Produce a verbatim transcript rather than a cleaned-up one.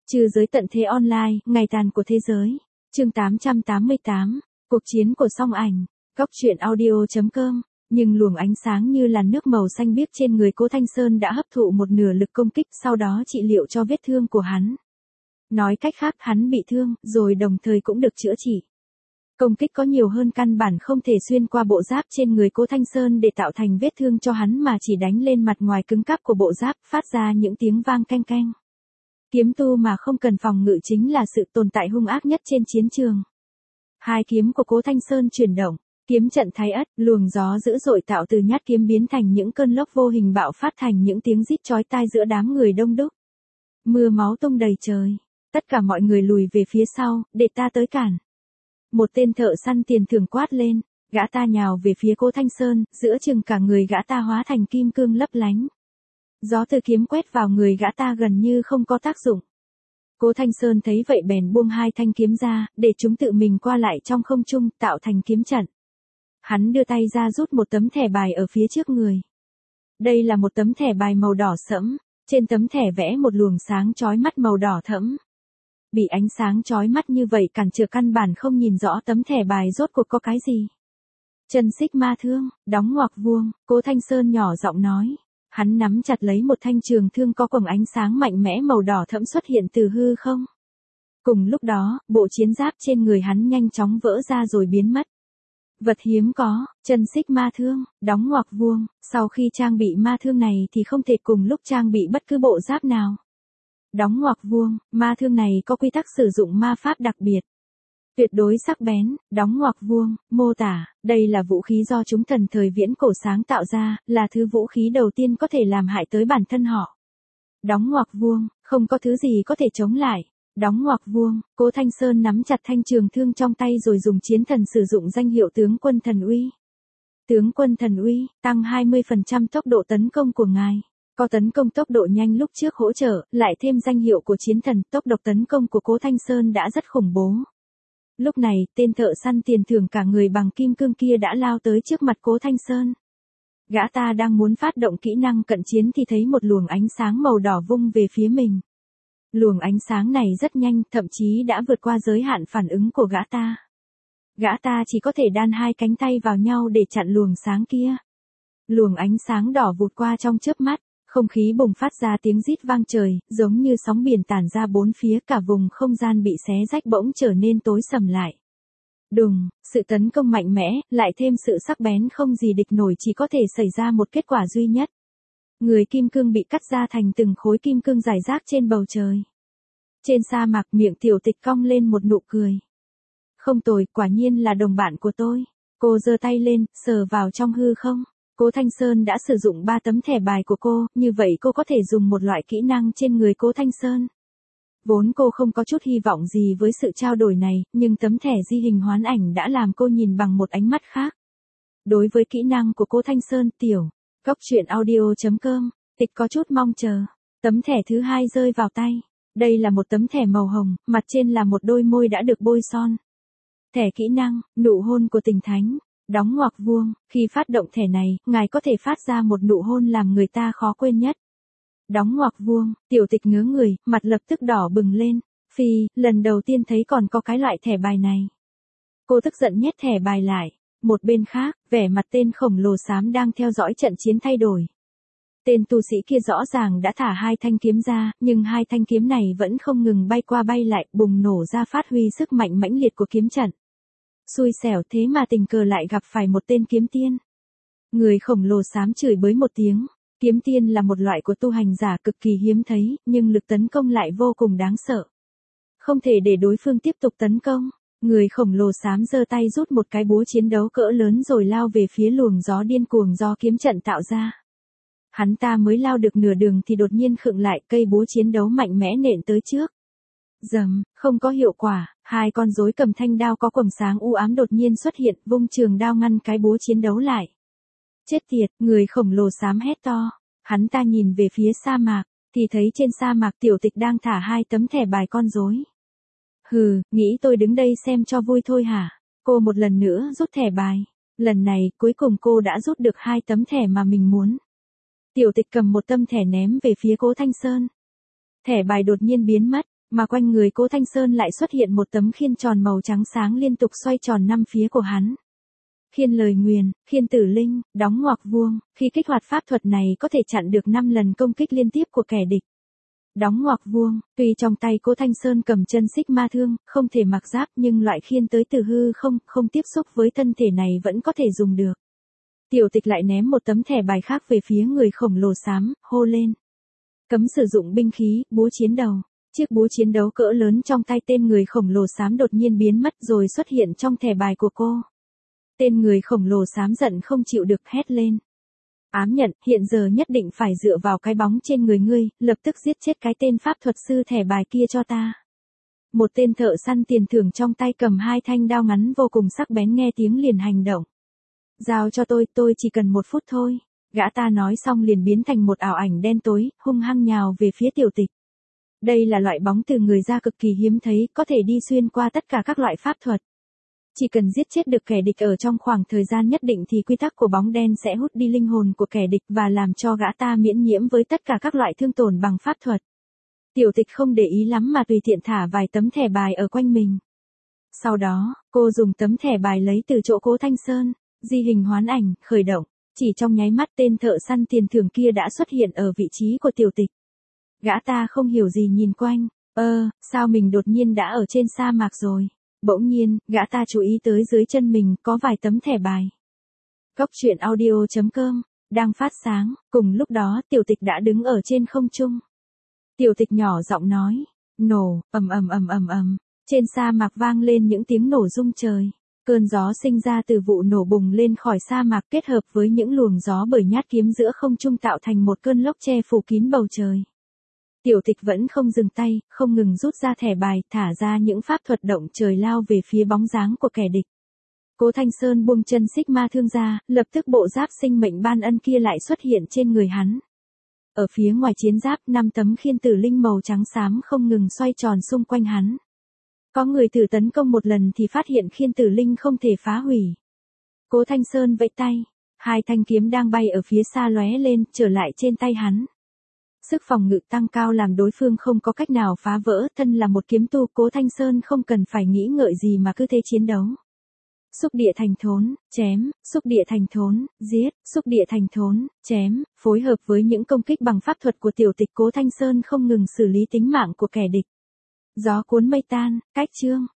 Trừ giới tận thế online, ngày tàn của thế giới. Chương tám trăm tám mươi tám, cuộc chiến của song ảnh. Góc truyện audio chấm com. Nhưng luồng ánh sáng như làn nước màu xanh biếc trên người Cố Thanh Sơn đã hấp thụ một nửa lực công kích, sau đó trị liệu cho vết thương của hắn. Nói cách khác, hắn bị thương, rồi đồng thời cũng được chữa trị. Công kích có nhiều hơn căn bản không thể xuyên qua bộ giáp trên người Cố Thanh Sơn để tạo thành vết thương cho hắn, mà chỉ đánh lên mặt ngoài cứng cáp của bộ giáp, phát ra những tiếng vang canh canh. Kiếm tu mà không cần phòng ngự chính là sự tồn tại hung ác nhất trên chiến trường. Hai kiếm của Cố Thanh Sơn chuyển động, kiếm trận thái ất, luồng gió dữ dội tạo từ nhát kiếm biến thành những cơn lốc vô hình bạo phát thành những tiếng rít chói tai giữa đám người đông đúc. Mưa máu tung đầy trời, tất cả mọi người lùi về phía sau, để ta tới cản. Một tên thợ săn tiền thưởng quát lên, gã ta nhào về phía Cố Thanh Sơn, giữa chừng cả người gã ta hóa thành kim cương lấp lánh. Gió từ kiếm quét vào người gã ta gần như không có tác dụng. Cố Thanh Sơn thấy vậy bèn buông hai thanh kiếm ra, để chúng tự mình qua lại trong không trung, tạo thành kiếm trận. Hắn đưa tay ra rút một tấm thẻ bài ở phía trước người. Đây là một tấm thẻ bài màu đỏ sẫm, trên tấm thẻ vẽ một luồng sáng chói mắt màu đỏ thẫm. Bị ánh sáng chói mắt như vậy cản trở căn bản không nhìn rõ tấm thẻ bài rốt cuộc có cái gì. Chân xích ma thương, đóng ngoặc vuông, Cố Thanh Sơn nhỏ giọng nói. Hắn nắm chặt lấy một thanh trường thương có quầng ánh sáng mạnh mẽ màu đỏ thẫm xuất hiện từ hư không. Cùng lúc đó, bộ chiến giáp trên người hắn nhanh chóng vỡ ra rồi biến mất. Vật hiếm có, chân xích ma thương, đóng ngoặc vuông, sau khi trang bị ma thương này thì không thể cùng lúc trang bị bất cứ bộ giáp nào. Đóng ngoặc vuông, ma thương này có quy tắc sử dụng ma pháp đặc biệt. Tuyệt đối sắc bén, đóng ngoặc vuông, mô tả, đây là vũ khí do chúng thần thời viễn cổ sáng tạo ra, là thứ vũ khí đầu tiên có thể làm hại tới bản thân họ. Đóng ngoặc vuông, không có thứ gì có thể chống lại. Đóng ngoặc vuông, Cố Thanh Sơn nắm chặt thanh trường thương trong tay rồi dùng chiến thần sử dụng danh hiệu tướng quân thần uy. Tướng quân thần uy, tăng hai mươi phần trăm tốc độ tấn công của ngài. Có tấn công tốc độ nhanh lúc trước hỗ trợ, lại thêm danh hiệu của chiến thần, tốc độ tấn công của Cố Thanh Sơn đã rất khủng bố. Lúc này, tên thợ săn tiền thưởng cả người bằng kim cương kia đã lao tới trước mặt Cố Thanh Sơn. Gã ta đang muốn phát động kỹ năng cận chiến thì thấy một luồng ánh sáng màu đỏ vung về phía mình. Luồng ánh sáng này rất nhanh, thậm chí đã vượt qua giới hạn phản ứng của gã ta. Gã ta chỉ có thể đan hai cánh tay vào nhau để chặn luồng sáng kia. Luồng ánh sáng đỏ vụt qua trong chớp mắt. Không khí bùng phát ra tiếng rít vang trời, giống như sóng biển tản ra bốn phía, cả vùng không gian bị xé rách bỗng trở nên tối sầm lại. Đùng, sự tấn công mạnh mẽ, lại thêm sự sắc bén không gì địch nổi, chỉ có thể xảy ra một kết quả duy nhất. Người kim cương bị cắt ra thành từng khối kim cương rải rác trên bầu trời. Trên sa mạc, miệng Tiểu Tịch cong lên một nụ cười. Không tồi, quả nhiên là đồng bạn của tôi. Cô giơ tay lên, sờ vào trong hư không. Cố Thanh Sơn đã sử dụng ba tấm thẻ bài của cô, như vậy cô có thể dùng một loại kỹ năng trên người Cố Thanh Sơn. Vốn cô không có chút hy vọng gì với sự trao đổi này, nhưng tấm thẻ di hình hoán ảnh đã làm cô nhìn bằng một ánh mắt khác. Đối với kỹ năng của Cố Thanh Sơn, tiểu, góc truyện audio chấm com, Tịch có chút mong chờ. Tấm thẻ thứ hai rơi vào tay. Đây là một tấm thẻ màu hồng, mặt trên là một đôi môi đã được bôi son. Thẻ kỹ năng, nụ hôn của tình thánh. Đóng ngoặc vuông, khi phát động thẻ này, ngài có thể phát ra một nụ hôn làm người ta khó quên nhất. Đóng ngoặc vuông, Tiểu Tịch ngớ người, mặt lập tức đỏ bừng lên. Phi, lần đầu tiên thấy còn có cái loại thẻ bài này. Cô tức giận nhét thẻ bài lại. Một bên khác, vẻ mặt tên khổng lồ xám đang theo dõi trận chiến thay đổi. Tên tu sĩ kia rõ ràng đã thả hai thanh kiếm ra, nhưng hai thanh kiếm này vẫn không ngừng bay qua bay lại, bùng nổ ra phát huy sức mạnh mãnh liệt của kiếm trận. Xui xẻo thế mà tình cờ lại gặp phải một tên kiếm tiên. Người khổng lồ xám chửi bới một tiếng. Kiếm tiên là một loại của tu hành giả cực kỳ hiếm thấy, nhưng lực tấn công lại vô cùng đáng sợ. Không thể để đối phương tiếp tục tấn công. Người khổng lồ xám giơ tay rút một cái búa chiến đấu cỡ lớn rồi lao về phía luồng gió điên cuồng do kiếm trận tạo ra. Hắn ta mới lao được nửa đường thì đột nhiên khựng lại, cây búa chiến đấu mạnh mẽ nện tới trước. Dầm, không có hiệu quả, hai con rối cầm thanh đao có quầng sáng u ám đột nhiên xuất hiện, vung trường đao ngăn cái búa chiến đấu lại. Chết tiệt, người khổng lồ xám hét to. Hắn ta nhìn về phía sa mạc, thì thấy trên sa mạc Tiểu Tịch đang thả hai tấm thẻ bài con rối. Hừ, nghĩ tôi đứng đây xem cho vui thôi hả? Cô một lần nữa rút thẻ bài. Lần này, cuối cùng cô đã rút được hai tấm thẻ mà mình muốn. Tiểu Tịch cầm một tấm thẻ ném về phía Cố Thanh Sơn. Thẻ bài đột nhiên biến mất. Mà quanh người Cố Thanh Sơn lại xuất hiện một tấm khiên tròn màu trắng sáng liên tục xoay tròn năm phía của hắn. Khiên lời nguyền, khiên tử linh, đóng ngoặc vuông, khi kích hoạt pháp thuật này có thể chặn được năm lần công kích liên tiếp của kẻ địch. Đóng ngoặc vuông, tuy trong tay Cố Thanh Sơn cầm chân xích ma thương, không thể mặc giáp nhưng loại khiên tới từ hư không, không tiếp xúc với thân thể này vẫn có thể dùng được. Tiểu Tịch lại ném một tấm thẻ bài khác về phía người khổng lồ xám, hô lên. Cấm sử dụng binh khí, búa chiến đầu. Chiếc búa chiến đấu cỡ lớn trong tay tên người khổng lồ xám đột nhiên biến mất rồi xuất hiện trong thẻ bài của cô. Tên người khổng lồ xám giận không chịu được hét lên. Ám nhận, hiện giờ nhất định phải dựa vào cái bóng trên người ngươi, lập tức giết chết cái tên pháp thuật sư thẻ bài kia cho ta. Một tên thợ săn tiền thưởng trong tay cầm hai thanh đao ngắn vô cùng sắc bén nghe tiếng liền hành động. Giao cho tôi, tôi chỉ cần một phút thôi. Gã ta nói xong liền biến thành một ảo ảnh đen tối, hung hăng nhào về phía Tiểu Tịch. Đây là loại bóng từ người ra cực kỳ hiếm thấy, có thể đi xuyên qua tất cả các loại pháp thuật. Chỉ cần giết chết được kẻ địch ở trong khoảng thời gian nhất định thì quy tắc của bóng đen sẽ hút đi linh hồn của kẻ địch và làm cho gã ta miễn nhiễm với tất cả các loại thương tổn bằng pháp thuật. Tiểu Tịch không để ý lắm mà tùy tiện thả vài tấm thẻ bài ở quanh mình. Sau đó, cô dùng tấm thẻ bài lấy từ chỗ Cố Thanh Sơn, di hình hoán ảnh, khởi động. Chỉ trong nháy mắt tên thợ săn tiền thưởng kia đã xuất hiện ở vị trí của Tiểu Tịch. Gã ta không hiểu gì nhìn quanh, ơ, sao mình đột nhiên đã ở trên sa mạc rồi. Bỗng nhiên, gã ta chú ý tới dưới chân mình có vài tấm thẻ bài. Góc truyện audio chấm com, đang phát sáng, cùng lúc đó Tiểu Tịch đã đứng ở trên không trung. Tiểu Tịch nhỏ giọng nói, nổ, ầm ầm ầm ầm ầm, trên sa mạc vang lên những tiếng nổ rung trời. Cơn gió sinh ra từ vụ nổ bùng lên khỏi sa mạc kết hợp với những luồng gió bởi nhát kiếm giữa không trung tạo thành một cơn lốc che phủ kín bầu trời. Tiểu Tịch vẫn không dừng tay, không ngừng rút ra thẻ bài, thả ra những pháp thuật động trời lao về phía bóng dáng của kẻ địch. Cố Thanh Sơn buông chân xích ma thương ra, lập tức bộ giáp sinh mệnh ban ân kia lại xuất hiện trên người hắn. Ở phía ngoài chiến giáp, năm tấm khiên tử linh màu trắng xám không ngừng xoay tròn xung quanh hắn. Có người thử tấn công một lần thì phát hiện khiên tử linh không thể phá hủy. Cố Thanh Sơn vẫy tay, hai thanh kiếm đang bay ở phía xa lóe lên, trở lại trên tay hắn. Sức phòng ngự tăng cao làm đối phương không có cách nào phá vỡ, thân là một kiếm tu, Cố Thanh Sơn không cần phải nghĩ ngợi gì mà cứ thế chiến đấu. Xúc địa thành thốn, chém, xúc địa thành thốn, giết, xúc địa thành thốn, chém, phối hợp với những công kích bằng pháp thuật của Tiểu Tịch, Cố Thanh Sơn không ngừng xử lý tính mạng của kẻ địch. Gió cuốn mây tan, cách chương.